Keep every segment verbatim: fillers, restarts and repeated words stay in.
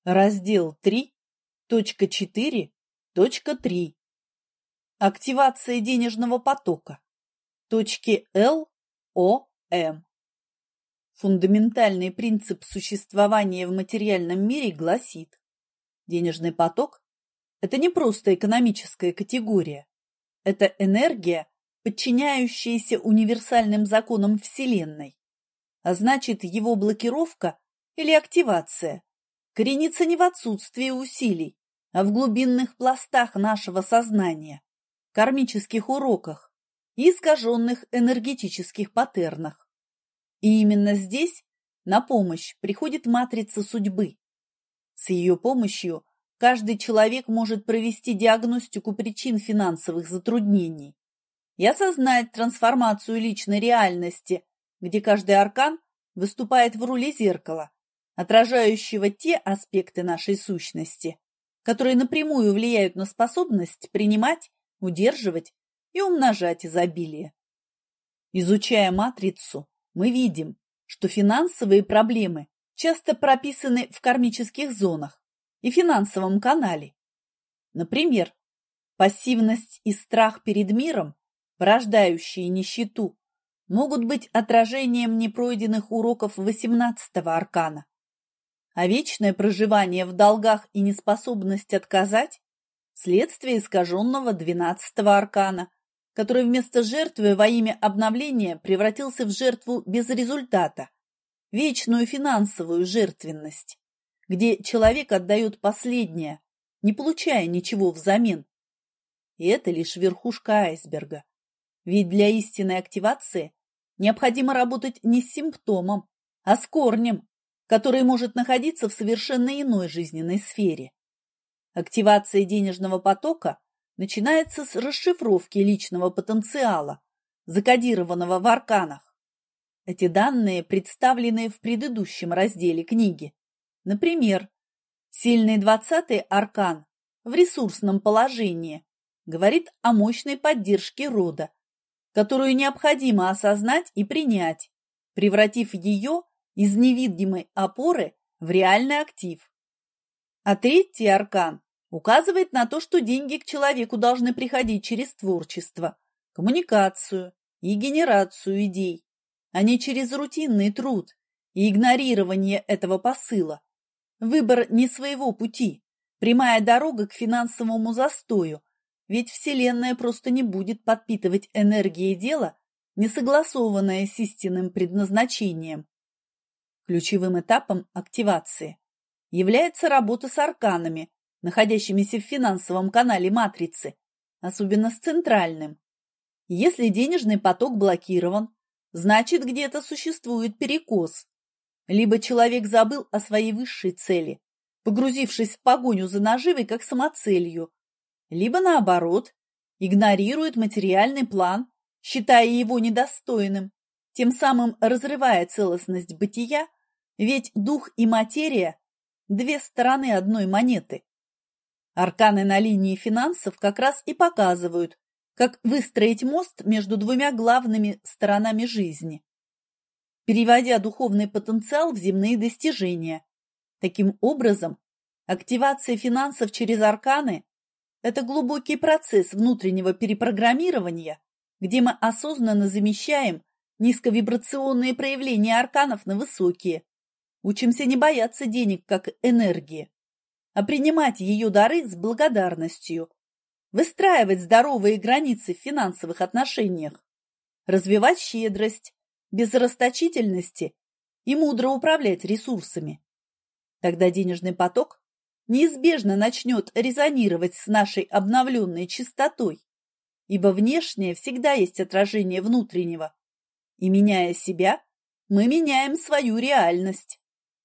Раздел три точка четыре точка три. Активация денежного потока. Точки Л, О, М. Фундаментальный принцип существования в материальном мире гласит: денежный поток – это не просто экономическая категория, это энергия, подчиняющаяся универсальным законам Вселенной, а значит, его блокировка или активация коренится не в отсутствии усилий, а в глубинных пластах нашего сознания, кармических уроках и искаженных энергетических паттернах. И именно здесь на помощь приходит матрица судьбы. С ее помощью каждый человек может провести диагностику причин финансовых затруднений и осознать трансформацию личной реальности, где каждый аркан выступает в роли зеркала, отражающего те аспекты нашей сущности, которые напрямую влияют на способность принимать, удерживать и умножать изобилие. Изучая матрицу, мы видим, что финансовые проблемы часто прописаны в кармических зонах и финансовом канале. Например, пассивность и страх перед миром, порождающие нищету, могут быть отражением непройденных уроков восемнадцатого аркана. А вечное проживание в долгах и неспособность отказать – следствие искаженного двенадцатого аркана, который вместо жертвы во имя обновления превратился в жертву без результата, вечную финансовую жертвенность, где человек отдает последнее, не получая ничего взамен. И это лишь верхушка айсберга. Ведь для истинной активации необходимо работать не с симптомом, а с корнем, который может находиться в совершенно иной жизненной сфере. Активация денежного потока начинается с расшифровки личного потенциала, закодированного в арканах. Эти данные представлены в предыдущем разделе книги. Например, сильный двадцатый аркан в ресурсном положении говорит о мощной поддержке рода, которую необходимо осознать и принять, превратив ее из невидимой опоры в реальный актив. А третий аркан указывает на то, что деньги к человеку должны приходить через творчество, коммуникацию и генерацию идей, а не через рутинный труд и игнорирование этого посыла. Выбор не своего пути, прямая дорога к финансовому застою, ведь Вселенная просто не будет подпитывать энергией дела, не согласованное с истинным предназначением. Ключевым этапом активации является работа с арканами, находящимися в финансовом канале матрицы, особенно с центральным. Если денежный поток блокирован, значит, где-то существует перекос. Либо человек забыл о своей высшей цели, погрузившись в погоню за наживой как самоцелью, либо, наоборот, игнорирует материальный план, считая его недостойным, тем самым разрывая целостность бытия, ведь дух и материя – две стороны одной монеты. Арканы на линии финансов как раз и показывают, как выстроить мост между двумя главными сторонами жизни, переводя духовный потенциал в земные достижения. Таким образом, активация финансов через арканы – это глубокий процесс внутреннего перепрограммирования, где мы осознанно замещаем низковибрационные проявления арканов на высокие, учимся не бояться денег как энергии, а принимать ее дары с благодарностью, выстраивать здоровые границы в финансовых отношениях, развивать щедрость, без расточительности и мудро управлять ресурсами. Тогда денежный поток неизбежно начнет резонировать с нашей обновленной чистотой, ибо внешнее всегда есть отражение внутреннего, и, меняя себя, мы меняем свою реальность.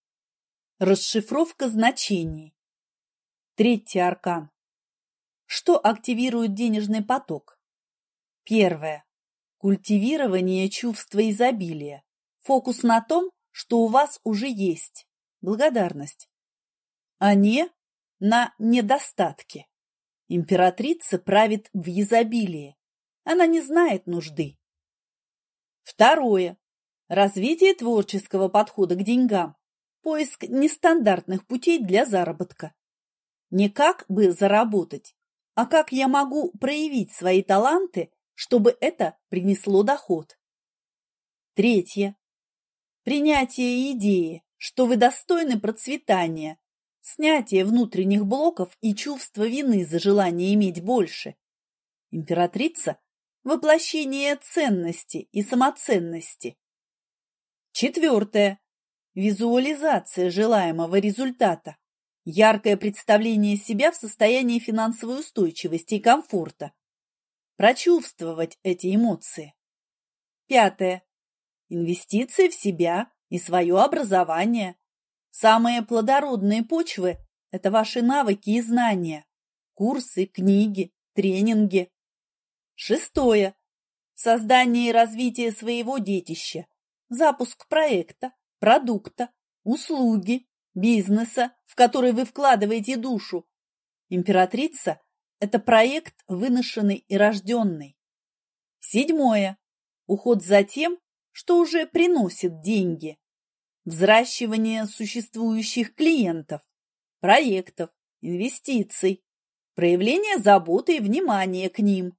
Расшифровка значений. Третий аркан. Что активирует денежный поток? Первое. Культивирование чувства изобилия. Фокус на том, что у вас уже есть. Благодарность. А не на недостатке. Императрица правит в изобилии. Она не знает нужды. Второе. Развитие творческого подхода к деньгам. Поиск нестандартных путей для заработка. Не как бы заработать, а как я могу проявить свои таланты, чтобы это принесло доход. Третье. Принятие идеи, что вы достойны процветания, снятие внутренних блоков и чувство вины за желание иметь больше. Императрица – воплощение ценности и самоценности. Четвертое. Визуализация желаемого результата. Яркое представление себя в состоянии финансовой устойчивости и комфорта. Прочувствовать эти эмоции. Пятое. Инвестиции в себя и свое образование. Самые плодородные почвы – это ваши навыки и знания. Курсы, книги, тренинги. Шестое. Создание и развитие своего детища. Запуск проекта, продукта, услуги, бизнеса, в который вы вкладываете душу. Императрица – это проект, выношенный и рожденный. Седьмое. Уход за тем, что уже приносит деньги. Взращивание существующих клиентов, проектов, инвестиций, проявление заботы и внимания к ним.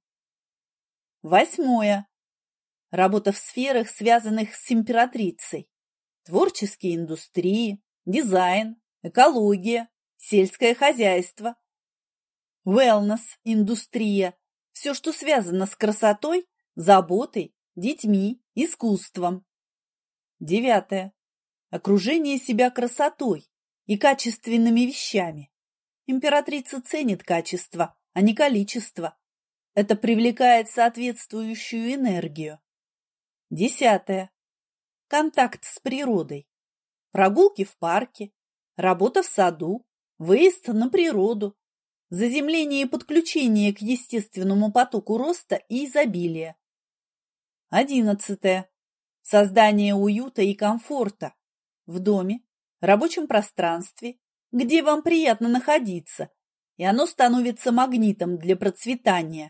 Восьмое. Работа в сферах, связанных с императрицей. Творческие индустрии, дизайн, экология, сельское хозяйство. Wellness-индустрия. Все, что связано с красотой, заботой, детьми, искусством. Девятое. Окружение себя красотой и качественными вещами. Императрица ценит качество, а не количество. Это привлекает соответствующую энергию. Десятое. Контакт с природой. Прогулки в парке, работа в саду, выезд на природу, заземление и подключение к естественному потоку роста и изобилия. Одиннадцатое. Создание уюта и комфорта в доме, рабочем пространстве, где вам приятно находиться, и оно становится магнитом для процветания.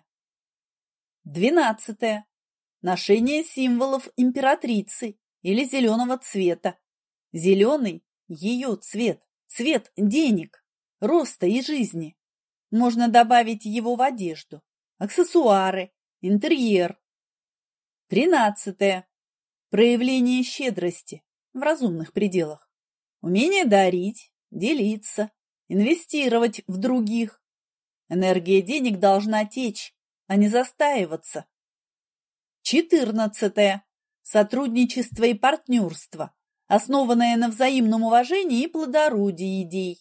Двенадцатое. Ношение символов императрицы или зеленого цвета. Зеленый – ее цвет, цвет денег, роста и жизни. Можно добавить его в одежду, аксессуары, интерьер. Тринадцатое. Проявление щедрости в разумных пределах. Умение дарить, делиться, инвестировать в других. Энергия денег должна течь, а не застаиваться. Четырнадцатое. Сотрудничество и партнерство, основанное на взаимном уважении и плодородии идей.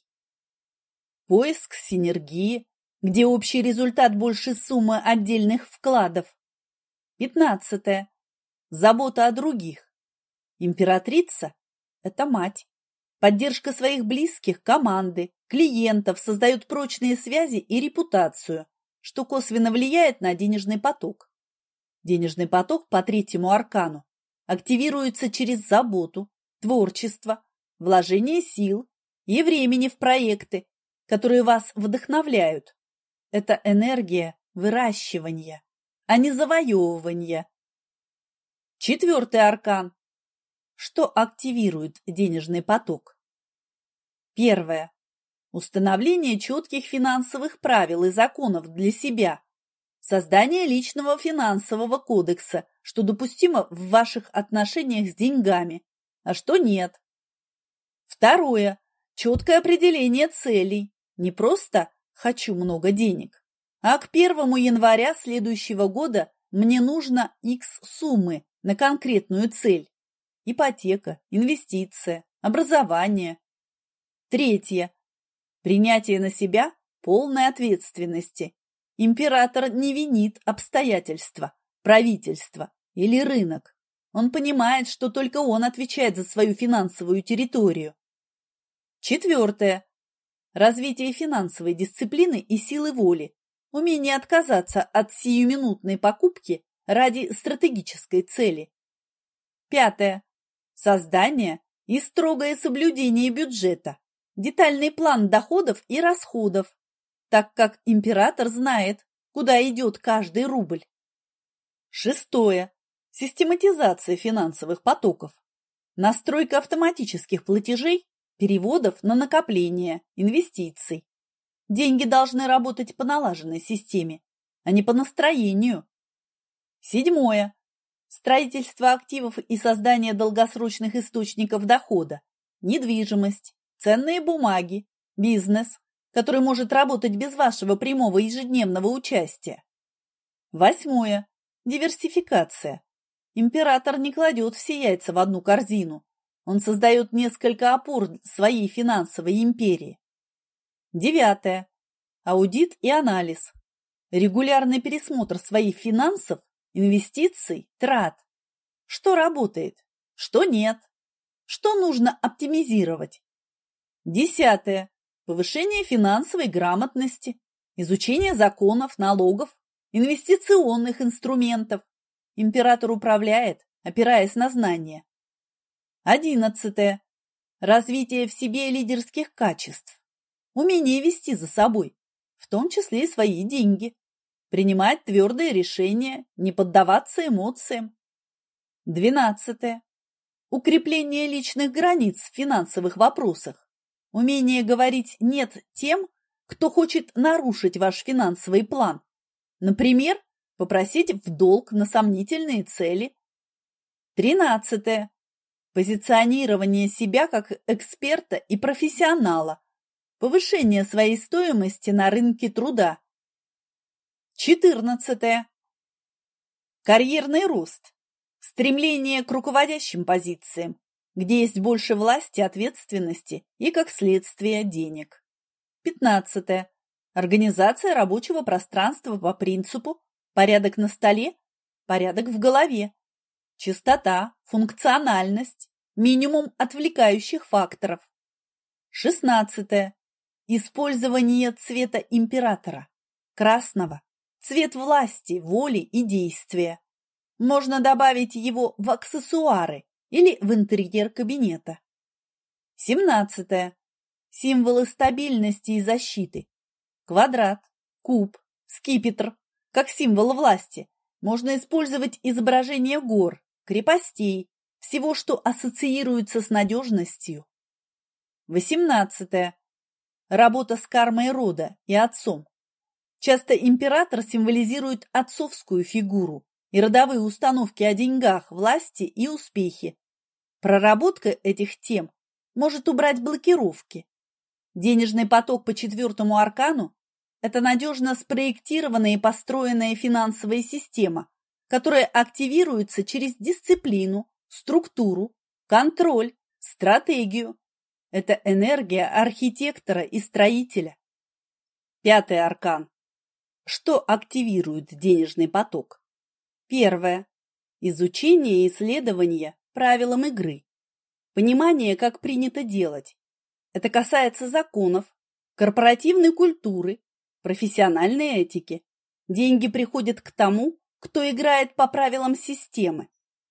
Поиск синергии, где общий результат больше суммы отдельных вкладов. Пятнадцатое. Забота о других. Императрица – это мать. Поддержка своих близких, команды, клиентов создает прочные связи и репутацию, что косвенно влияет на денежный поток. Денежный поток по третьему аркану активируется через заботу, творчество, вложение сил и времени в проекты, которые вас вдохновляют. Это энергия выращивания, а не завоевывания. Четвертый аркан. Что активирует денежный поток? Первое. Установление четких финансовых правил и законов для себя. Создание личного финансового кодекса, что допустимо в ваших отношениях с деньгами, а что нет. Второе. Четкое определение целей. Не просто «хочу много денег», а к первому января следующего года мне нужно X суммы на конкретную цель. Ипотека, инвестиция, образование. Третье. Принятие на себя полной ответственности. Император не винит обстоятельства, правительство или рынок. Он понимает, что только он отвечает за свою финансовую территорию. Четвертое. Развитие финансовой дисциплины и силы воли. Умение отказаться от сиюминутной покупки ради стратегической цели. Пятое. Создание и строгое соблюдение бюджета. Детальный план доходов и расходов, так как император знает, куда идет каждый рубль. Шестое. Систематизация финансовых потоков. Настройка автоматических платежей переводов на накопление, инвестиций. Деньги должны работать по налаженной системе, а не по настроению. Седьмое. Строительство активов и создание долгосрочных источников дохода, недвижимость, ценные бумаги, бизнес, который может работать без вашего прямого ежедневного участия. Восьмое. Диверсификация. Император не кладет все яйца в одну корзину. Он создает несколько опор своей финансовой империи. Девятое. Аудит и анализ. Регулярный пересмотр своих финансов, инвестиций, трат. Что работает, что нет, что нужно оптимизировать. Десятое. Повышение финансовой грамотности, изучение законов, налогов, инвестиционных инструментов. Император управляет, опираясь на знания. Одиннадцатое. Развитие в себе лидерских качеств. Умение вести за собой, в том числе и свои деньги. Принимать твердые решения, не поддаваться эмоциям. Двенадцатое. Укрепление личных границ в финансовых вопросах. Умение говорить «нет» тем, кто хочет нарушить ваш финансовый план. Например, попросить в долг на сомнительные цели. Тринадцатое. Позиционирование себя как эксперта и профессионала. Повышение своей стоимости на рынке труда. Четырнадцатое. Карьерный рост. Стремление к руководящим позициям, где есть больше власти, ответственности и, как следствие, денег. Пятнадцатое. Организация рабочего пространства по принципу порядок на столе, порядок в голове. Чистота, функциональность, минимум отвлекающих факторов. Шестнадцатое. Использование цвета императора, красного, цвет власти, воли и действия. Можно добавить его в аксессуары или в интерьер кабинета. Семнадцатое. Символы стабильности и защиты. Квадрат, куб, скипетр, как символ власти. Можно использовать изображение гор, крепостей, всего, что ассоциируется с надежностью. Восемнадцатое. Работа с кармой рода и отцом. Часто император символизирует отцовскую фигуру и родовые установки о деньгах, власти и успехе. Проработка этих тем может убрать блокировки. Денежный поток по четвертому аркану – это надежно спроектированная и построенная финансовая система, которая активируется через дисциплину, структуру, контроль, стратегию. Это энергия архитектора и строителя. Пятый аркан. Что активирует денежный поток? Первое. Изучение и исследование правилам игры. Понимание, как принято делать. Это касается законов, корпоративной культуры, профессиональной этики. Деньги приходят к тому, кто играет по правилам системы.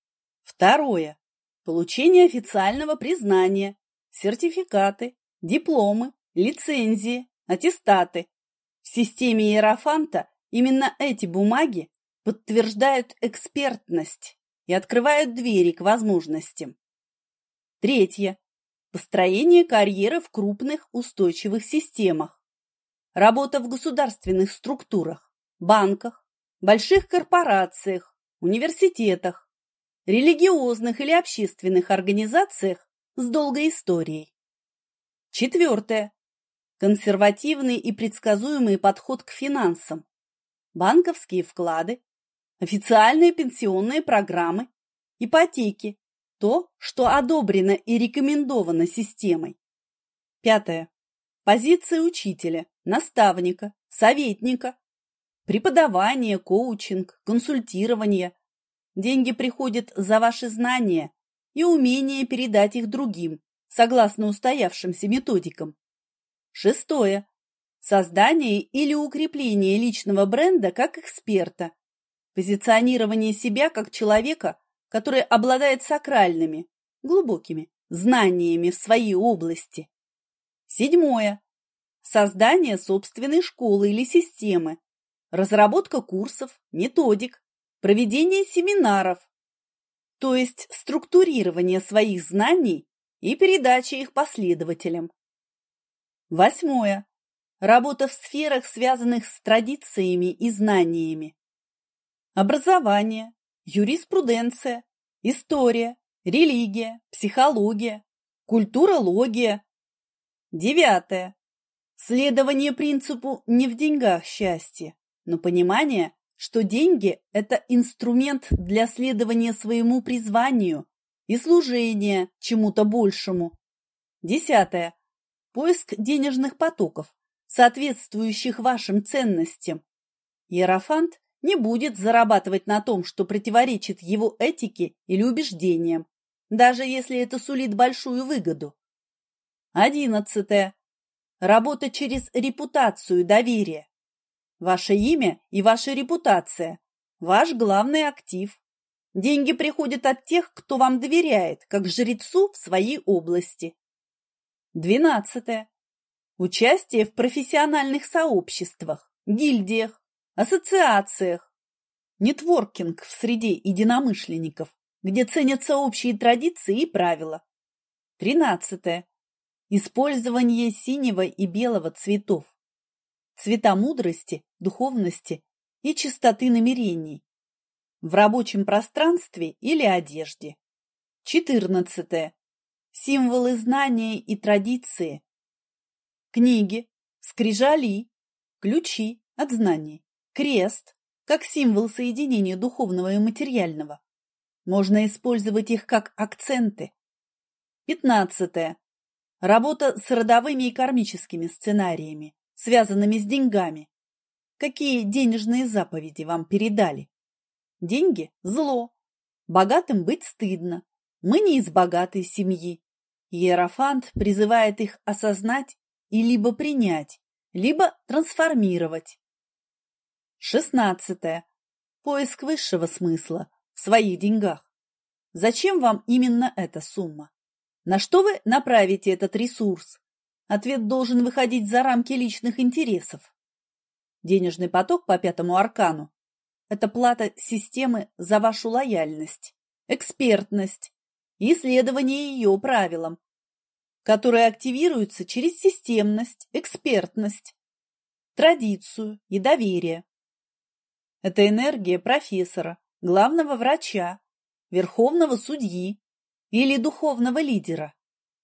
Второе. Получение официального признания, сертификаты, дипломы, лицензии, аттестаты. В системе Иерофанта именно эти бумаги подтверждают экспертность и открывают двери к возможностям. Третье. Построение карьеры в крупных устойчивых системах. Работа в государственных структурах, банках, больших корпорациях, университетах, религиозных или общественных организациях с долгой историей. Четвертое. Консервативный и предсказуемый подход к финансам. Банковские вклады, официальные пенсионные программы, ипотеки. То, что одобрено и рекомендовано системой. Пятое. Позиция учителя, наставника, советника. Преподавание, коучинг, консультирование. Деньги приходят за ваши знания и умение передать их другим, согласно устоявшимся методикам. Шестое. Создание или укрепление личного бренда как эксперта. Позиционирование себя как человека, который обладает сакральными, глубокими знаниями в своей области. Седьмое. Создание собственной школы или системы. Разработка курсов, методик, проведение семинаров. То есть структурирование своих знаний и передача их последователям. Восьмое. Работа в сферах, связанных с традициями и знаниями. Образование, юриспруденция, история, религия, психология, культурология. Девятое. Следование принципу не в деньгах счастье, но понимание, что деньги – это инструмент для следования своему призванию и служения чему-то большему. Десятое. Поиск денежных потоков, соответствующих вашим ценностям. Иерофант не будет зарабатывать на том, что противоречит его этике или убеждениям, даже если это сулит большую выгоду. Одиннадцатое. Работа через репутацию и доверие. Ваше имя и ваша репутация – ваш главный актив. Деньги приходят от тех, кто вам доверяет, как жрецу в своей области. Двенадцатое. Участие в профессиональных сообществах, гильдиях, ассоциациях. Нетворкинг в среде единомышленников, где ценятся общие традиции и правила. Тринадцатое. Использование синего и белого цветов. Цвета мудрости, духовности и чистоты намерений. В рабочем пространстве или одежде. Четырнадцатое. Символы знания и традиции. Книги, скрижали, ключи от знаний, крест, как символ соединения духовного и материального. Можно использовать их как акценты. Пятнадцатое. Работа с родовыми и кармическими сценариями, связанными с деньгами. Какие денежные заповеди вам передали? Деньги – зло. Богатым быть стыдно. Мы не из богатой семьи. Иерофант призывает их осознать и либо принять, либо трансформировать. Шестнадцатое. Поиск высшего смысла в своих деньгах. Зачем вам именно эта сумма? На что вы направите этот ресурс? Ответ должен выходить за рамки личных интересов. Денежный поток по пятому аркану – это плата системы за вашу лояльность, экспертность и исследование ее правилам, которые активируются через системность, экспертность, традицию и доверие. Это энергия профессора, главного врача, верховного судьи или духовного лидера.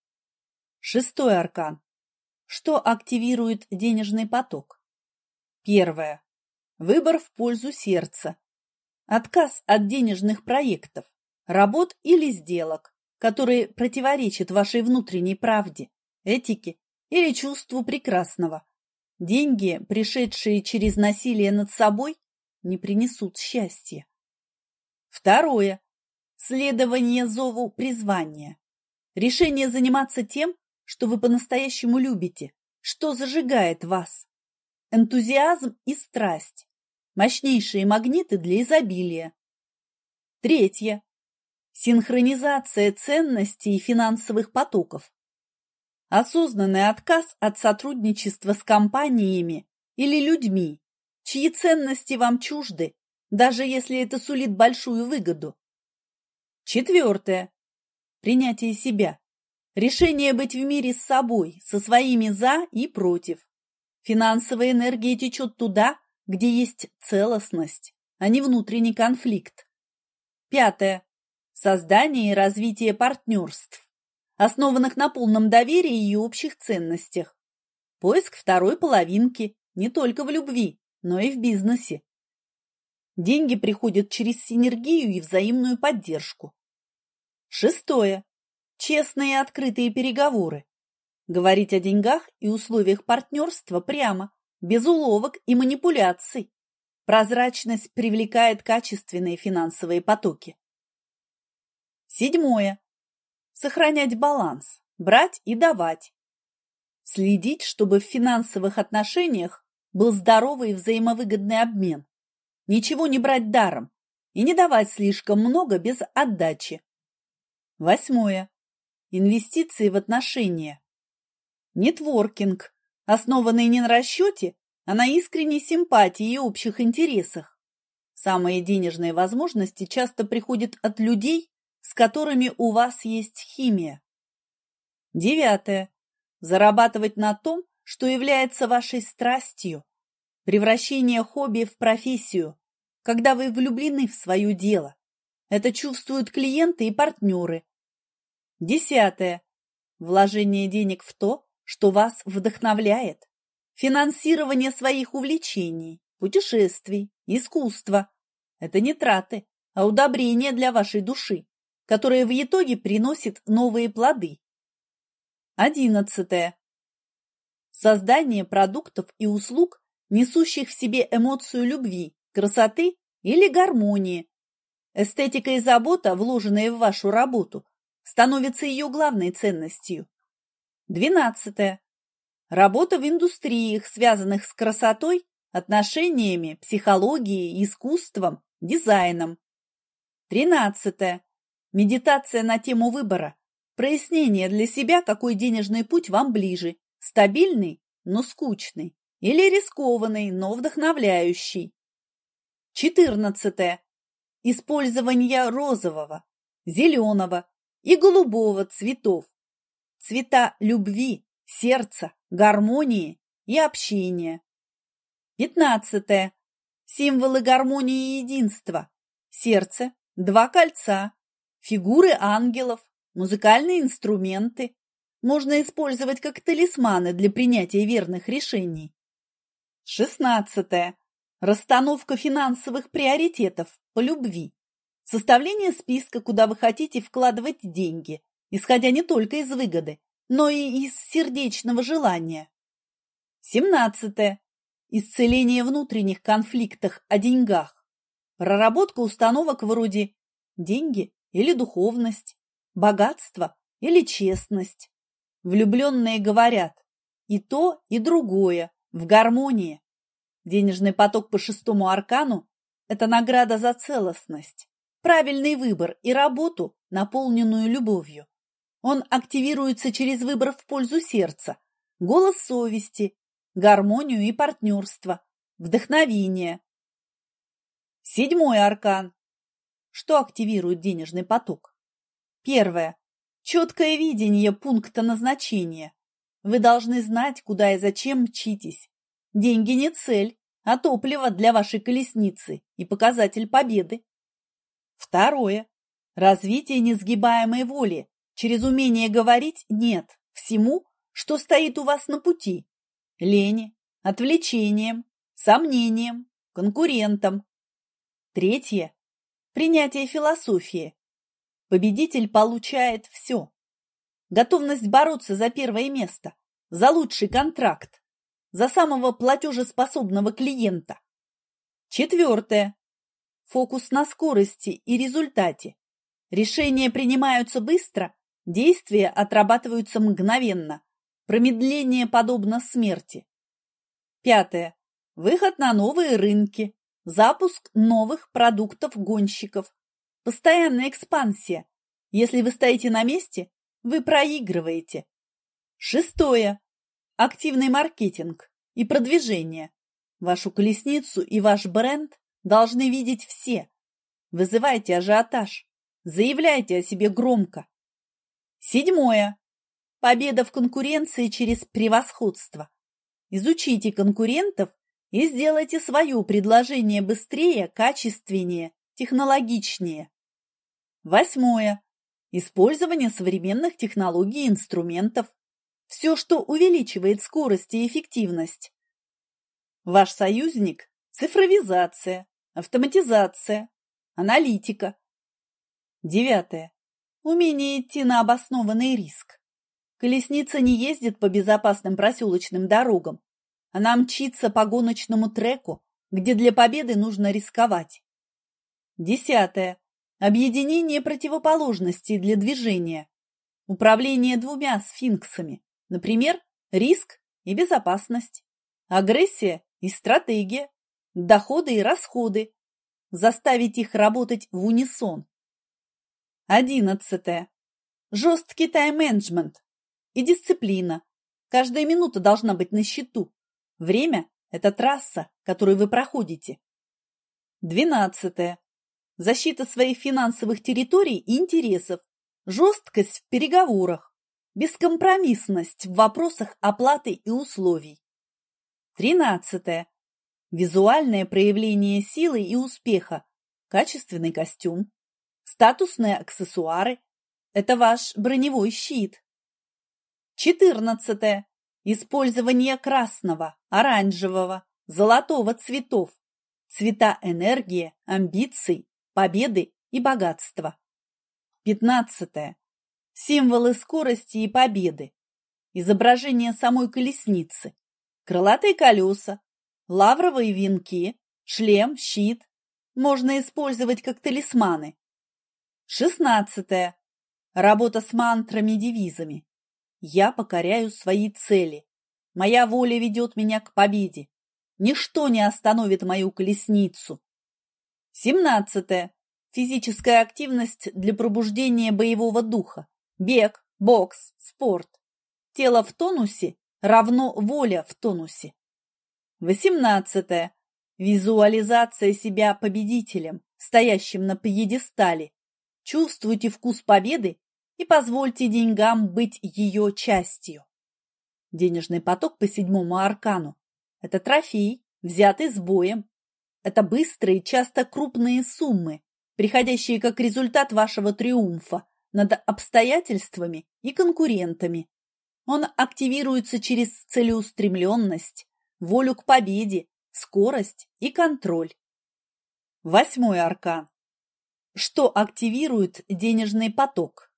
Шестой аркан. Что активирует денежный поток? Первое. Выбор в пользу сердца. Отказ от денежных проектов, работ или сделок, которые противоречат вашей внутренней правде, этике или чувству прекрасного. Деньги, пришедшие через насилие над собой, не принесут счастья. Второе. Следование зову призвания. Решение заниматься тем, что вы по-настоящему любите, что зажигает вас. Энтузиазм и страсть. Мощнейшие магниты для изобилия. Третье. Синхронизация ценностей и финансовых потоков. Осознанный отказ от сотрудничества с компаниями или людьми, чьи ценности вам чужды, даже если это сулит большую выгоду. Четвертое. Принятие себя. Решение быть в мире с собой, со своими «за» и «против». Финансовая энергия течет туда, где есть целостность, а не внутренний конфликт. Пятое. Создание и развитие партнерств, основанных на полном доверии и общих ценностях. Поиск второй половинки не только в любви, но и в бизнесе. Деньги приходят через синергию и взаимную поддержку. Шестое. Честные и открытые переговоры. Говорить о деньгах и условиях партнерства прямо, без уловок и манипуляций. Прозрачность привлекает качественные финансовые потоки. Седьмое. Сохранять баланс, брать и давать. Следить, чтобы в финансовых отношениях был здоровый и взаимовыгодный обмен. Ничего не брать даром и не давать слишком много без отдачи. Восьмое. Инвестиции в отношения. Нетворкинг, основанный не на расчете, а на искренней симпатии и общих интересах. Самые денежные возможности часто приходят от людей, с которыми у вас есть химия. Девятое. Зарабатывать на том, что является вашей страстью. Превращение хобби в профессию, когда вы влюблены в свое дело. Это чувствуют клиенты и партнеры. Десятое. Вложение денег в то, что вас вдохновляет. Финансирование своих увлечений, путешествий, искусства. Это не траты, а удобрения для вашей души, которые в итоге приносят новые плоды. Одиннадцатое. Создание продуктов и услуг, несущих в себе эмоцию любви, красоты или гармонии. Эстетика и забота, вложенные в вашу работу, становятся ее главной ценностью. Двенадцатое. Работа в индустриях, связанных с красотой, отношениями, психологией, искусством, дизайном. Тринадцатое. Медитация на тему выбора. Прояснение для себя, какой денежный путь вам ближе. Стабильный, но скучный. Или рискованный, но вдохновляющий. Четырнадцатое. Использование розового, зеленого и голубого цветов. Цвета любви, сердца, гармонии и общения. Пятнадцатое. Символы гармонии и единства. Сердце, два кольца, фигуры ангелов, музыкальные инструменты. Можно использовать как талисманы для принятия верных решений. Шестнадцатое. Расстановка финансовых приоритетов по любви. Составление списка, куда вы хотите вкладывать деньги, исходя не только из выгоды, но и из сердечного желания. Семнадцатое. Исцеление внутренних конфликтов о деньгах. Проработка установок вроде деньги или духовность, богатство или честность. Влюбленные говорят и то, и другое в гармонии. Денежный поток по шестому аркану – это награда за целостность, правильный выбор и работу, наполненную любовью. Он активируется через выбор в пользу сердца, голос совести, гармонию и партнерство, вдохновение. Седьмой аркан. Что активирует денежный поток? Первое. Четкое видение пункта назначения. Вы должны знать, куда и зачем мчитесь. Деньги не цель, а топливо для вашей колесницы и показатель победы. Второе. Развитие несгибаемой воли через умение говорить «нет» всему, что стоит у вас на пути. Лени, отвлечением, сомнением, конкурентам. Третье. Принятие философии. Победитель получает все. Готовность бороться за первое место, за лучший контракт, за самого платежеспособного клиента. Четвертое. Фокус на скорости и результате. Решения принимаются быстро, действия отрабатываются мгновенно. Промедление подобно смерти. Пятое. Выход на новые рынки, запуск новых продуктов-гонщиков, постоянная экспансия. Если вы стоите на месте, вы проигрываете. Шестое. Активный маркетинг и продвижение. Вашу колесницу и ваш бренд должны видеть все. Вызывайте ажиотаж. Заявляйте о себе громко. Седьмое. Победа в конкуренции через превосходство. Изучите конкурентов и сделайте свое предложение быстрее, качественнее, технологичнее. Восьмое. Использование современных технологий и инструментов. Все, что увеличивает скорость и эффективность. Ваш союзник – цифровизация, автоматизация, аналитика. Девятое. Умение идти на обоснованный риск. Колесница не ездит по безопасным проселочным дорогам. Она мчится по гоночному треку, где для победы нужно рисковать. Десятое. Объединение противоположностей для движения. Управление двумя сфинксами. Например, риск и безопасность. Агрессия и стратегия. Доходы и расходы. Заставить их работать в унисон. Одиннадцатое. Жесткий тайм-менеджмент и дисциплина. Каждая минута должна быть на счету. Время – это трасса, которую вы проходите. Двенадцатое. Защита своих финансовых территорий и интересов. Жесткость в переговорах. Бескомпромиссность в вопросах оплаты и условий. Тринадцатое. Визуальное проявление силы и успеха. Качественный костюм. Статусные аксессуары. Это ваш броневой щит. Четырнадцатое. Использование красного, оранжевого, золотого цветов. Цвета энергии, амбиций, победы и богатства. Пятнадцатое. Символы скорости и победы. Изображение самой колесницы. Крылатые колеса, лавровые венки, шлем, щит. Можно использовать как талисманы. Шестнадцатое. Работа с мантрами-девизами. Я покоряю свои цели. Моя воля ведет меня к победе. Ничто не остановит мою колесницу. Семнадцатое. Физическая активность для пробуждения боевого духа. Бег, бокс, спорт. Тело в тонусе равно воля в тонусе. Восемнадцатое. Визуализация себя победителем, стоящим на пьедестале. Чувствуйте вкус победы и позвольте деньгам быть ее частью. Денежный поток по седьмому аркану – это трофей, взятый с боем. Это быстрые, часто крупные суммы, приходящие как результат вашего триумфа над обстоятельствами и конкурентами. Он активируется через целеустремленность, волю к победе, скорость и контроль. Восьмой аркан. Что активирует денежный поток?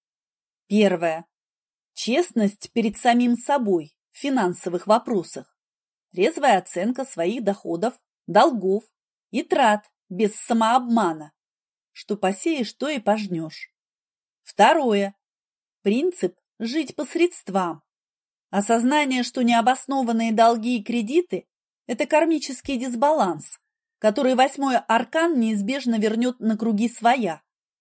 Первое. Честность перед самим собой в финансовых вопросах. Резвая оценка своих доходов, долгов и трат без самообмана. Что посеешь, то и пожнешь. Второе. Принцип «жить по средствам». Осознание, что необоснованные долги и кредиты – это кармический дисбаланс, который восьмой аркан неизбежно вернет на круги своя.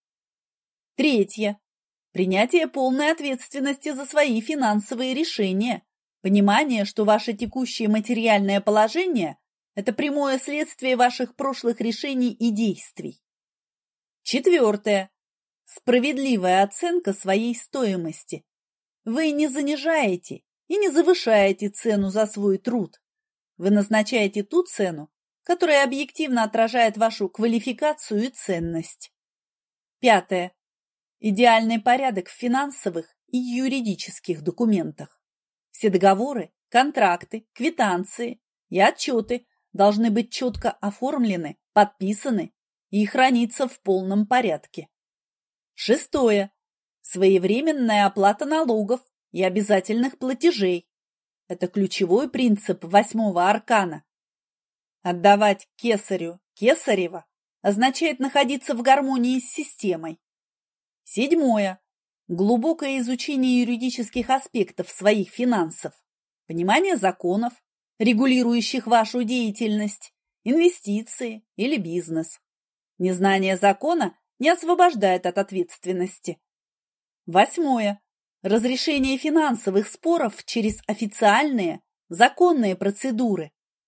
Третье. Принятие полной ответственности за свои финансовые решения. Понимание, что ваше текущее материальное положение – это прямое следствие ваших прошлых решений и действий. Четвертое. Справедливая оценка своей стоимости. Вы не занижаете и не завышаете цену за свой труд. Вы назначаете ту цену, которая объективно отражает вашу квалификацию и ценность. Пятое. Идеальный порядок в финансовых и юридических документах. Все договоры, контракты, квитанции и отчеты должны быть четко оформлены, подписаны и храниться в полном порядке. Шестое. Своевременная оплата налогов и обязательных платежей. Это ключевой принцип восьмого аркана. Отдавать кесарю кесарево означает находиться в гармонии с системой. Седьмое. Глубокое изучение юридических аспектов своих финансов, понимание законов, регулирующих вашу деятельность, инвестиции или бизнес. Незнание закона не освобождает от ответственности. Восьмое. Разрешение финансовых споров через официальные, законные процедуры.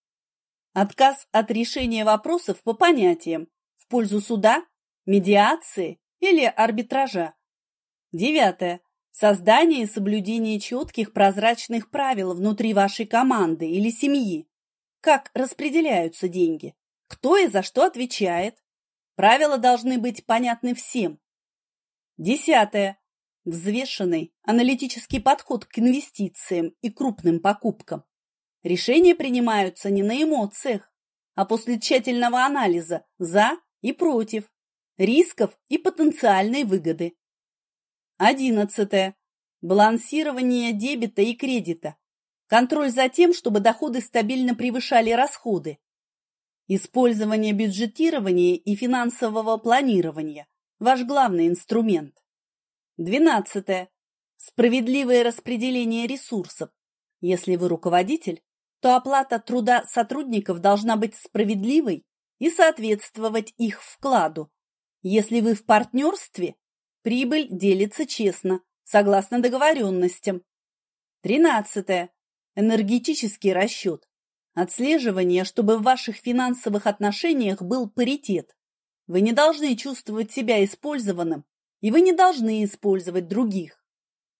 Отказ от решения вопросов по понятиям в пользу суда, медиации или арбитража. Девятое. Создание и соблюдение четких прозрачных правил внутри вашей команды или семьи. Как распределяются деньги, кто и за что отвечает. Правила должны быть понятны всем. Десятое. Взвешенный аналитический подход к инвестициям и крупным покупкам. Решения принимаются не на эмоциях, а после тщательного анализа «за» и «против», рисков и потенциальной выгоды. Одиннадцатое. Балансирование дебета и кредита. Контроль за тем, чтобы доходы стабильно превышали расходы. Использование бюджетирования и финансового планирования – ваш главный инструмент. Двенадцатое. Справедливое распределение ресурсов. Если вы руководитель, то оплата труда сотрудников должна быть справедливой и соответствовать их вкладу. Если вы в партнерстве, прибыль делится честно, согласно договоренностям. Тринадцатое. Энергетический расчет. Отслеживание, чтобы в ваших финансовых отношениях был паритет. Вы не должны чувствовать себя использованным, и вы не должны использовать других.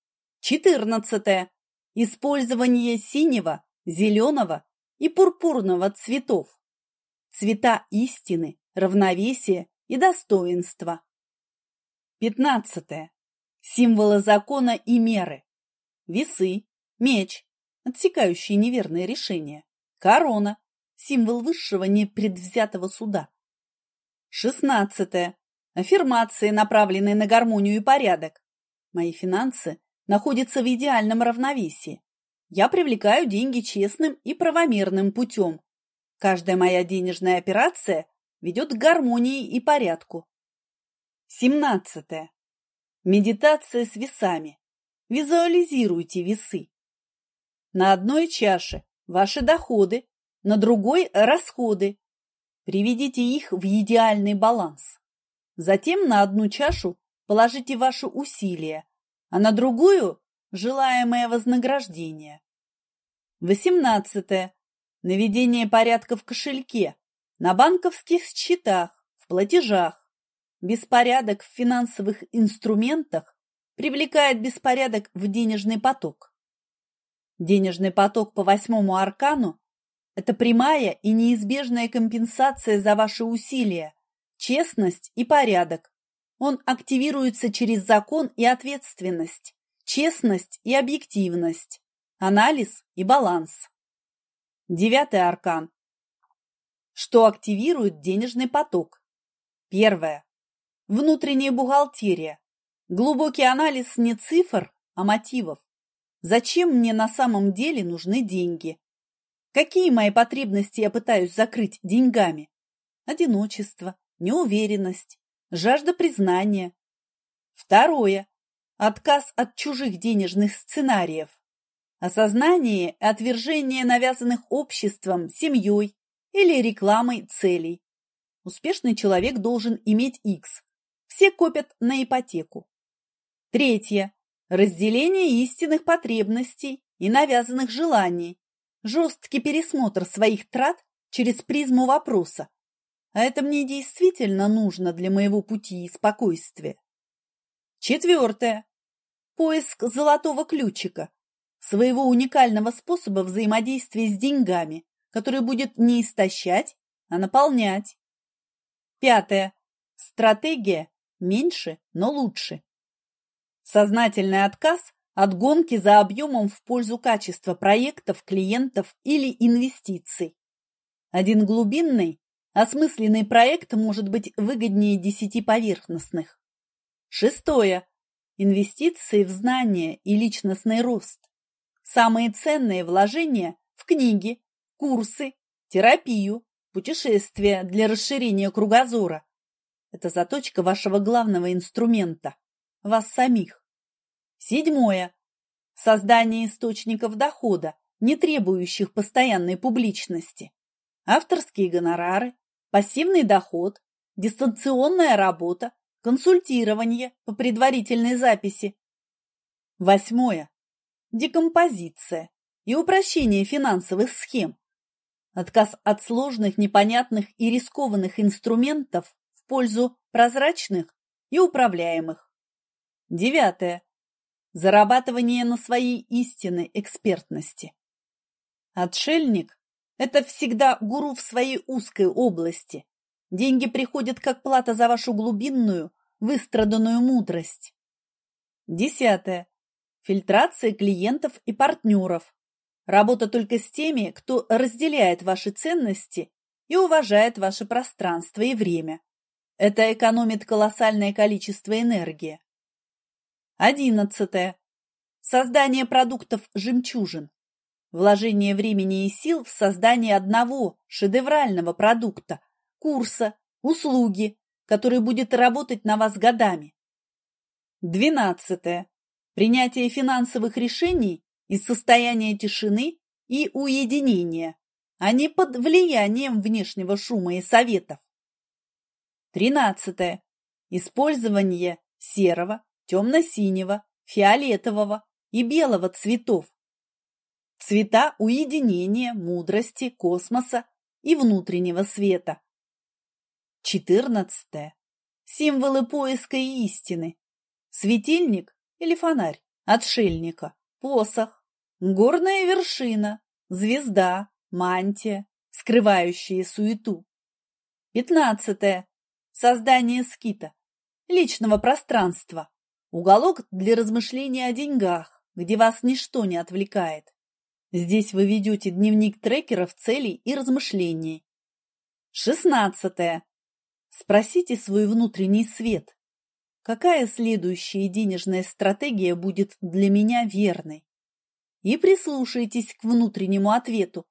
Четырнадцатое. Использование синего, зеленого и пурпурного цветов. Цвета истины, равновесия и достоинства. Пятнадцатое. Символы закона и меры. Весы, меч, отсекающий неверные решения. Корона, символ высшего непредвзятого суда. Шестнадцатое. Аффирмации, направленные на гармонию и порядок. Мои финансы находятся в идеальном равновесии. Я привлекаю деньги честным и правомерным путем. Каждая моя денежная операция ведет к гармонии и порядку. Семнадцатое. Медитация с весами. Визуализируйте весы. На одной чаше ваши доходы, на другой – расходы. Приведите их в идеальный баланс. Затем на одну чашу положите ваши усилия, а на другую – желаемое вознаграждение. Восемнадцатое. Наведение порядка в кошельке, на банковских счетах, в платежах. Беспорядок в финансовых инструментах привлекает беспорядок в денежный поток. Денежный поток по восьмому аркану – это прямая и неизбежная компенсация за ваши усилия, честность и порядок. Он активируется через закон и ответственность, честность и объективность, анализ и баланс. Девятый аркан. Что активирует денежный поток? Первое. Внутренняя бухгалтерия. Глубокий анализ не цифр, а мотивов. Зачем мне на самом деле нужны деньги? Какие мои потребности я пытаюсь закрыть деньгами? Одиночество, неуверенность, жажда признания. Второе. Отказ от чужих денежных сценариев. Осознание и отвержение навязанных обществом, семьей или рекламой целей. Успешный человек должен иметь X. Все копят на ипотеку. Третье. Разделение истинных потребностей и навязанных желаний. Жесткий пересмотр своих трат через призму вопроса. А это мне действительно нужно для моего пути и спокойствия. Четвертое. Поиск золотого ключика. Своего уникального способа взаимодействия с деньгами, который будет не истощать, а наполнять. Пятое. Стратегия меньше, но лучше. Сознательный отказ от гонки за объемом в пользу качества проектов, клиентов или инвестиций. Один глубинный, осмысленный проект может быть выгоднее десяти поверхностных. Шестое. Инвестиции в знания и личностный рост. Самые ценные вложения в книги, курсы, терапию, путешествия для расширения кругозора. Это заточка вашего главного инструмента – вас самих. Седьмое. Создание источников дохода, не требующих постоянной публичности. Авторские гонорары, пассивный доход, дистанционная работа, консультирование по предварительной записи. Восьмое. Декомпозиция и упрощение финансовых схем. Отказ от сложных, непонятных и рискованных инструментов в пользу прозрачных и управляемых. Девятое. Зарабатывание на своей истинной экспертности. Отшельник – это всегда гуру в своей узкой области. Деньги приходят как плата за вашу глубинную, выстраданную мудрость. Десятое. Фильтрация клиентов и партнеров. Работа только с теми, кто разделяет ваши ценности и уважает ваше пространство и время. Это экономит колоссальное количество энергии. Одиннадцатое. Создание продуктов жемчужин. Вложение времени и сил в создание одного шедеврального продукта, курса, услуги, который будет работать на вас годами. Двенадцатое. Принятие финансовых решений из состояния тишины и уединения, а не под влиянием внешнего шума и советов. Тринадцатое. Использование серого, темно-синего, фиолетового и белого цветов. Цвета уединения, мудрости, космоса и внутреннего света. Четырнадцатое. Символы поиска и истины. Светильник или фонарь отшельника, посох, горная вершина, звезда, мантия, скрывающие суету. Пятнадцатое. Создание скита, личного пространства, уголок для размышления о деньгах, где вас ничто не отвлекает. Здесь вы ведете дневник трекеров целей и размышлений. Шестнадцатое. Спросите свой внутренний свет. Какая следующая денежная стратегия будет для меня верной? И прислушайтесь к внутреннему ответу.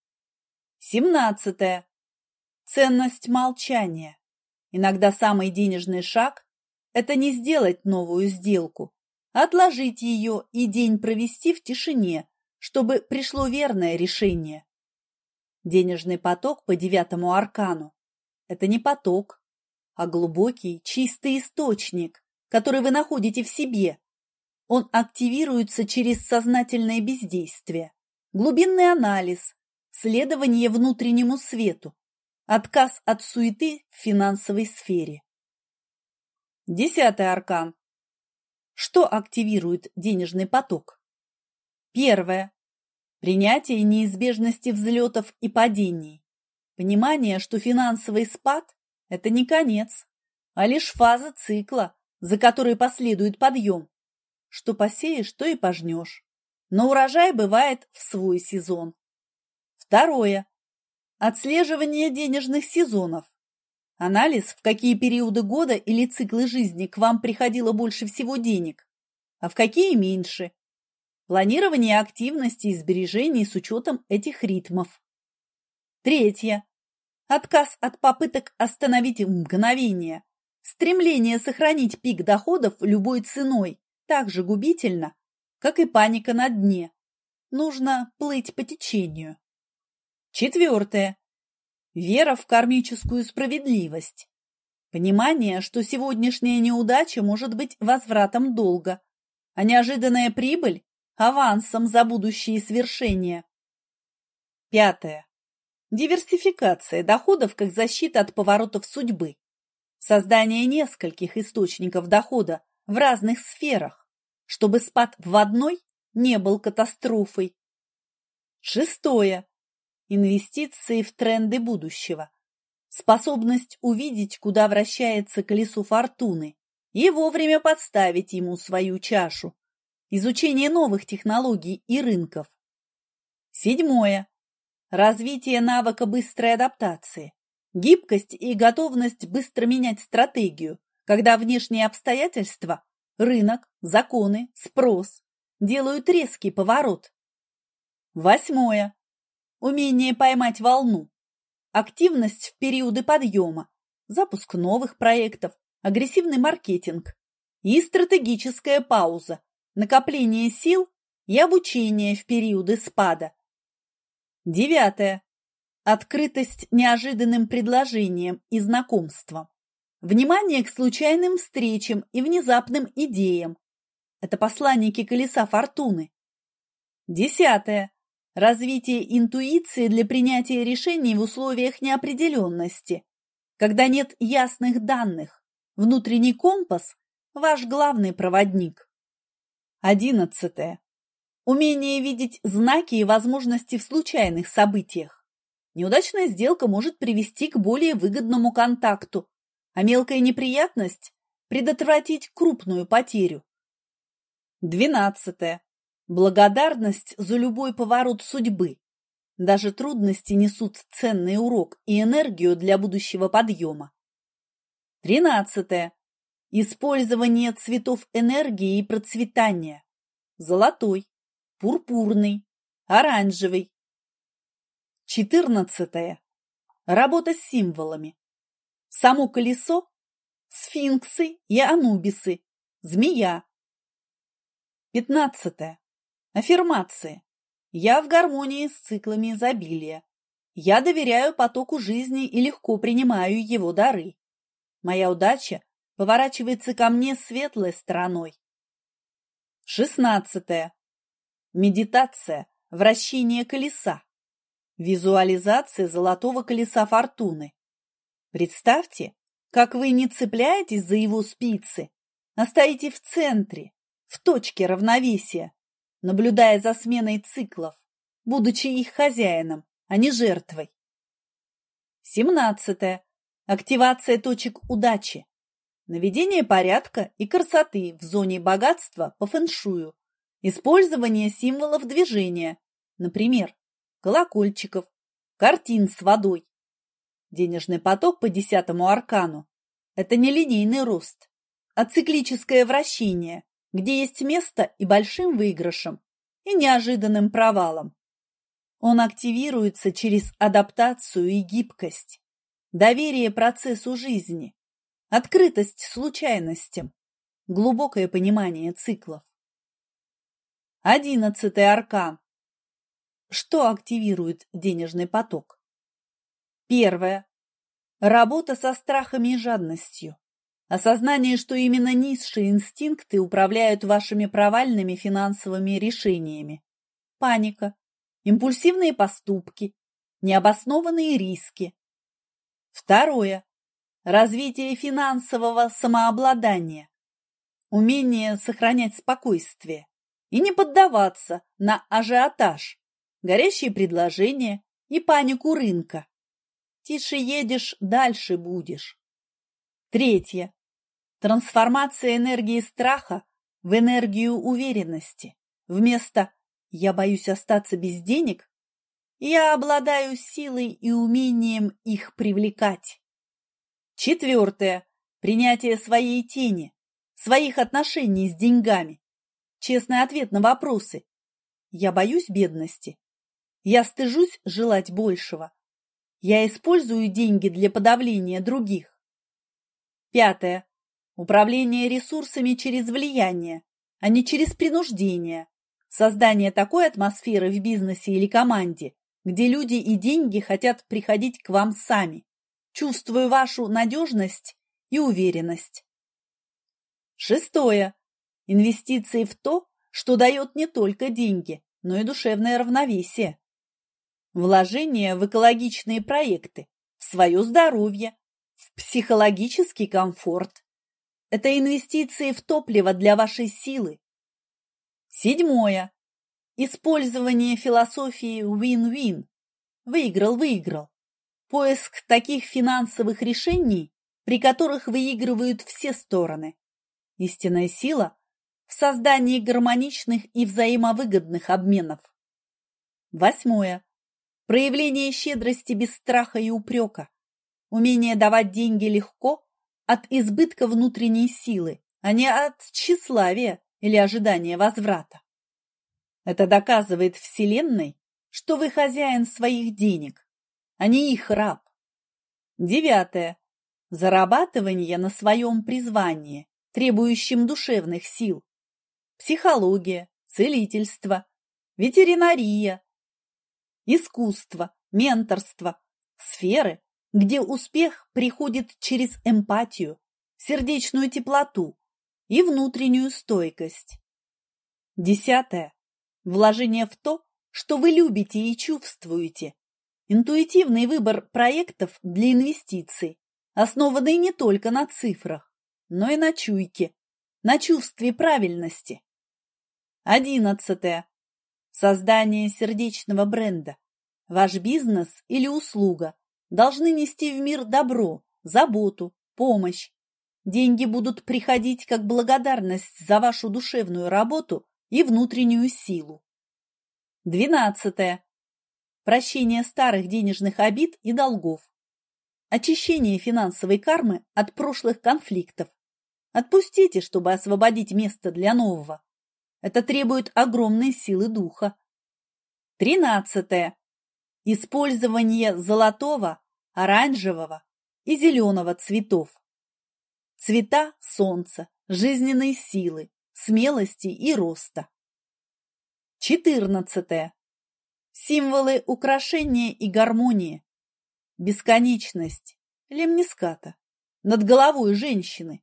Семнадцатое. Ценность молчания. Иногда самый денежный шаг – это не сделать новую сделку, а отложить ее и день провести в тишине, чтобы пришло верное решение. Денежный поток по девятому аркану – это не поток, а глубокий, чистый источник, который вы находите в себе. Он активируется через сознательное бездействие, глубинный анализ, следование внутреннему свету, отказ от суеты в финансовой сфере. Десятый аркан. Что активирует денежный поток? Первое. Принятие неизбежности взлетов и падений. Понимание, что финансовый спад – это не конец, а лишь фаза цикла, за которой последует подъем. Что посеешь, то и пожнешь. Но урожай бывает в свой сезон. Второе. Отслеживание денежных сезонов. Анализ, в какие периоды года или циклы жизни к вам приходило больше всего денег, а в какие меньше. Планирование активности и сбережений с учетом этих ритмов. Третье. Отказ от попыток остановить мгновение. Стремление сохранить пик доходов любой ценой так же губительно, как и паника на дне. Нужно плыть по течению. Четвертое. Вера в кармическую справедливость. Понимание, что сегодняшняя неудача может быть возвратом долга, а неожиданная прибыль – авансом за будущие свершения. Пятое. Диверсификация доходов как защита от поворотов судьбы. Создание нескольких источников дохода в разных сферах, чтобы спад в одной не был катастрофой. Шестое. Инвестиции в тренды будущего. Способность увидеть, куда вращается колесо фортуны, и вовремя подставить ему свою чашу. Изучение новых технологий и рынков. Седьмое. Развитие навыка быстрой адаптации. Гибкость и готовность быстро менять стратегию, когда внешние обстоятельства, рынок, законы, спрос делают резкий поворот. Восьмое. Умение поймать волну. Активность в периоды подъема, запуск новых проектов, агрессивный маркетинг и стратегическая пауза, накопление сил и обучение в периоды спада. Девятое. Открытость неожиданным предложениям и знакомствам. Внимание к случайным встречам и внезапным идеям. Это посланники колеса фортуны. Десятое. Развитие интуиции для принятия решений в условиях неопределенности. Когда нет ясных данных, внутренний компас – ваш главный проводник. Одиннадцатое. Умение видеть знаки и возможности в случайных событиях. Неудачная сделка может привести к более выгодному контакту, а мелкая неприятность – предотвратить крупную потерю. Двенадцатое. Благодарность за любой поворот судьбы. Даже трудности несут ценный урок и энергию для будущего подъема. Тринадцатое. Использование цветов энергии и процветания. Золотой, пурпурный, оранжевый. Четырнадцатое. Работа с символами. Само колесо, сфинксы и анубисы, змея. Пятнадцатое. Аффирмации. Я в гармонии с циклами изобилия. Я доверяю потоку жизни и легко принимаю его дары. Моя удача поворачивается ко мне светлой стороной. Шестнадцатое. Медитация, вращение колеса. Визуализация золотого колеса фортуны. Представьте, как вы не цепляетесь за его спицы, а стоите в центре, в точке равновесия, наблюдая за сменой циклов, будучи их хозяином, а не жертвой. Семнадцатое. Активация точек удачи. Наведение порядка и красоты в зоне богатства по фэншую. Использование символов движения, например, колокольчиков, картин с водой. Денежный поток по десятому аркану – это не линейный рост, а циклическое вращение, где есть место и большим выигрышем, и неожиданным провалом. Он активируется через адаптацию и гибкость, доверие процессу жизни, открытость случайностям, глубокое понимание циклов. Одиннадцатый аркан. Что активирует денежный поток? Первое. Работа со страхами и жадностью. Осознание, что именно низшие инстинкты управляют вашими провальными финансовыми решениями. Паника, импульсивные поступки, необоснованные риски. Второе. Развитие финансового самообладания. Умение сохранять спокойствие и не поддаваться на ажиотаж, горящие предложения и панику рынка. Тише едешь, дальше будешь. Третье. Трансформация энергии страха в энергию уверенности. Вместо «я боюсь остаться без денег» я обладаю силой и умением их привлекать. Четвертое. Принятие своей тени, своих отношений с деньгами. Честный ответ на вопросы. Я боюсь бедности. Я стыжусь желать большего. Я использую деньги для подавления других. Пятое. Управление ресурсами через влияние, а не через принуждение. Создание такой атмосферы в бизнесе или команде, где люди и деньги хотят приходить к вам сами, чувствуя вашу надежность и уверенность. Шестое. Инвестиции в то, что дает не только деньги, но и душевное равновесие. Вложение в экологичные проекты, в свое здоровье, в психологический комфорт. Это инвестиции в топливо для вашей силы. Седьмое. Использование философии win-win. Выиграл-выиграл. Поиск таких финансовых решений, при которых выигрывают все стороны. Истинная сила в создании гармоничных и взаимовыгодных обменов. Восьмое. Проявление щедрости без страха и упрека. Умение давать деньги легко от избытка внутренней силы, а не от тщеславия или ожидания возврата. Это доказывает Вселенной, что вы хозяин своих денег, а не их раб. Девятое. Зарабатывание на своем призвании, требующем душевных сил. Психология, целительство, ветеринария, искусство, менторство, сферы, где успех приходит через эмпатию, сердечную теплоту и внутреннюю стойкость. Десятое. Вложение в то, что вы любите и чувствуете. Интуитивный выбор проектов для инвестиций, основанный не только на цифрах, но и на чуйке, на чувстве правильности. Одиннадцатое. Создание сердечного бренда. Ваш бизнес или услуга должны нести в мир добро, заботу, помощь. Деньги будут приходить как благодарность за вашу душевную работу и внутреннюю силу. Двенадцатое. Прощение старых денежных обид и долгов. Очищение финансовой кармы от прошлых конфликтов. Отпустите, чтобы освободить место для нового. Это требует огромной силы духа. Тринадцатое. Использование золотого, оранжевого и зеленого цветов. Цвета солнца, жизненной силы, смелости и роста. Четырнадцатое. Символы украшения и гармонии. Бесконечность, лемниската, над головой женщины.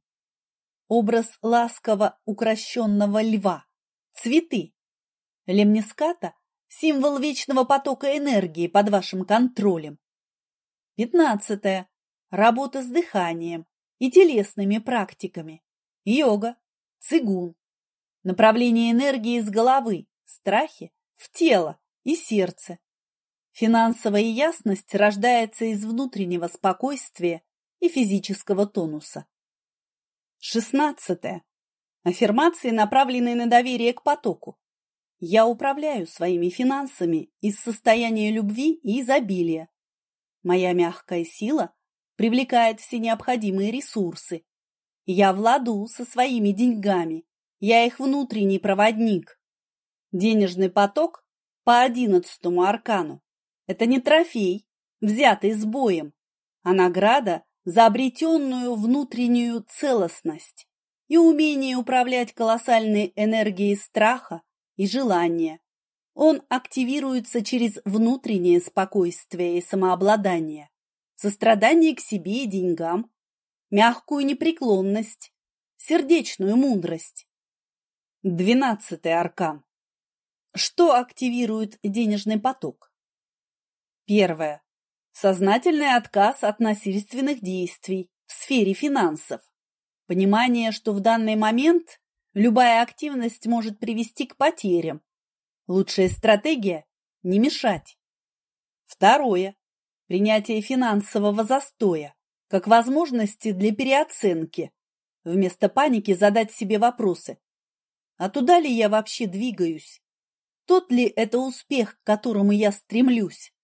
Образ ласково укращенного льва. Цветы. Лемниската – символ вечного потока энергии под вашим контролем. Пятнадцатое. Работа с дыханием и телесными практиками. Йога, цигун. Направление энергии из головы, страхи, в тело и сердце. Финансовая ясность рождается из внутреннего спокойствия и физического тонуса. Шестнадцатое. Аффирмации, направленные на доверие к потоку. Я управляю своими финансами из состояния любви и изобилия. Моя мягкая сила привлекает все необходимые ресурсы. Я в ладу со своими деньгами. Я их внутренний проводник. Денежный поток по одиннадцатому аркану – это не трофей, взятый с боем, а награда за обретенную внутреннюю целостность и умение управлять колоссальной энергией страха и желания. Он активируется через внутреннее спокойствие и самообладание, сострадание к себе и деньгам, мягкую непреклонность, сердечную мудрость. Двенадцатый аркан. Что активирует денежный поток? Первое. Сознательный отказ от насильственных действий в сфере финансов. Понимание, что в данный момент любая активность может привести к потерям. Лучшая стратегия – не мешать. Второе. Принятие финансового застоя как возможности для переоценки. Вместо паники задать себе вопросы. А туда ли я вообще двигаюсь? Тот ли это успех, к которому я стремлюсь?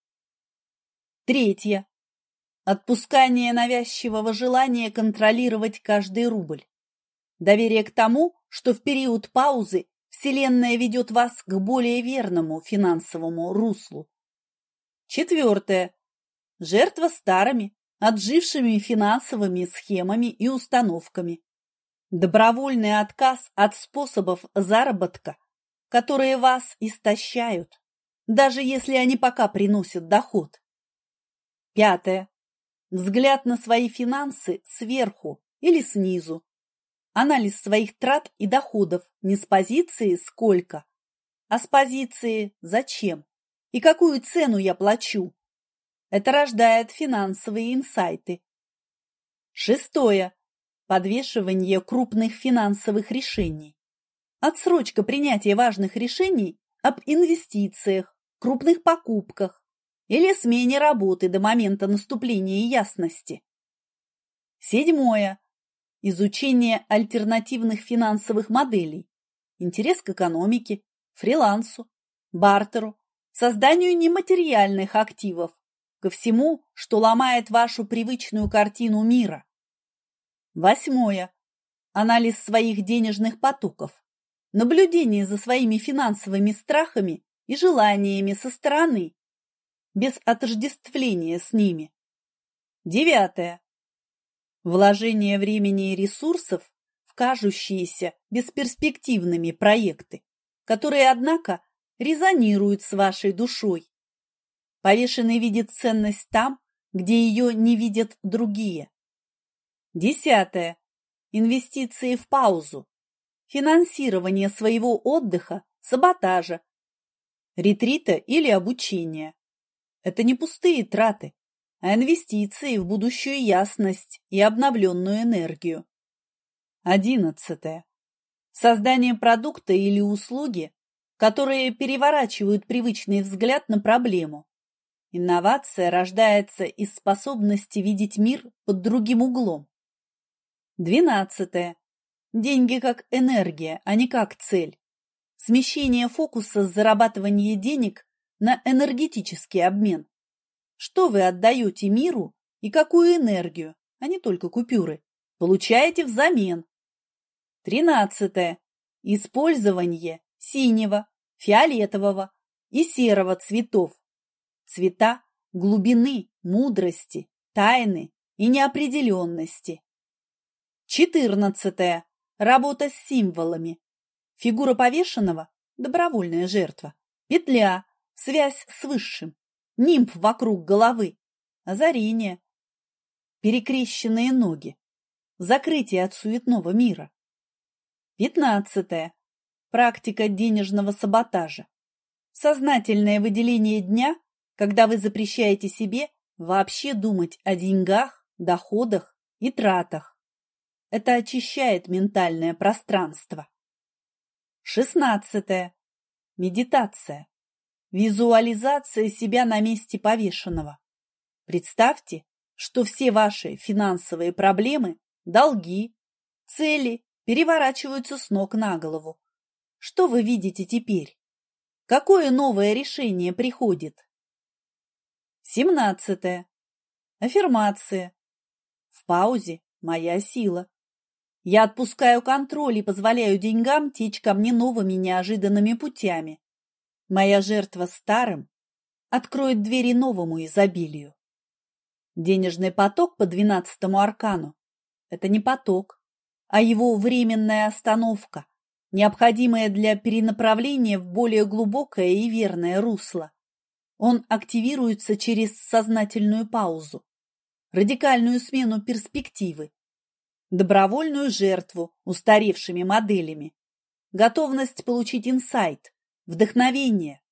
Третье. Отпускание навязчивого желания контролировать каждый рубль. Доверие к тому, что в период паузы Вселенная ведет вас к более верному финансовому руслу. Четвертое. Жертва старыми, отжившими финансовыми схемами и установками. Добровольный отказ от способов заработка, которые вас истощают, даже если они пока приносят доход. Пятое. Взгляд на свои финансы сверху или снизу. Анализ своих трат и доходов не с позиции «сколько», а с позиции «зачем» и какую цену я плачу. Это рождает финансовые инсайты. Шестое. Подвешивание крупных финансовых решений. Отсрочка принятия важных решений об инвестициях, крупных покупках или смене работы до момента наступления ясности. Седьмое. Изучение альтернативных финансовых моделей. Интерес к экономике, фрилансу, бартеру, созданию нематериальных активов, ко всему, что ломает вашу привычную картину мира. Восьмое. Анализ своих денежных потоков. Наблюдение за своими финансовыми страхами и желаниями со стороны, без отождествления с ними. Девятое. Вложение времени и ресурсов в кажущиеся бесперспективными проекты, которые, однако, резонируют с вашей душой. Повешенный видит ценность там, где ее не видят другие. Десятое. Инвестиции в паузу. Финансирование своего отдыха, саботажа, ретрита или обучения. Это не пустые траты, а инвестиции в будущую ясность и обновленную энергию. Одиннадцатое. Создание продукта или услуги, которые переворачивают привычный взгляд на проблему. Инновация рождается из способности видеть мир под другим углом. Двенадцатое. Деньги как энергия, а не как цель. Смещение фокуса с зарабатывания денег на энергетический обмен. Что вы отдаете миру и какую энергию, а не только купюры, получаете взамен? Тринадцатое. Использование синего, фиолетового и серого цветов. Цвета глубины, мудрости, тайны и неопределенности. Четырнадцатое. Работа с символами. Фигура повешенного – добровольная жертва. Петля – связь с высшим. Нимб вокруг головы. Озарение. Перекрещенные ноги. Закрытие от суетного мира. Пятнадцатое. Практика денежного саботажа. Сознательное выделение дня, когда вы запрещаете себе вообще думать о деньгах, доходах и тратах. Это очищает ментальное пространство. Шестнадцатое. Медитация. Визуализация себя на месте повешенного. Представьте, что все ваши финансовые проблемы, долги, цели переворачиваются с ног на голову. Что вы видите теперь? Какое новое решение приходит? Семнадцатое. Аффирмация. В паузе моя сила. Я отпускаю контроль и позволяю деньгам течь ко мне новыми неожиданными путями. Моя жертва старым откроет двери новому изобилию. Денежный поток по двенадцатому аркану – это не поток, а его временная остановка, необходимая для перенаправления в более глубокое и верное русло. Он активируется через сознательную паузу, радикальную смену перспективы, добровольную жертву устаревшими моделями, готовность получить инсайт, вдохновение,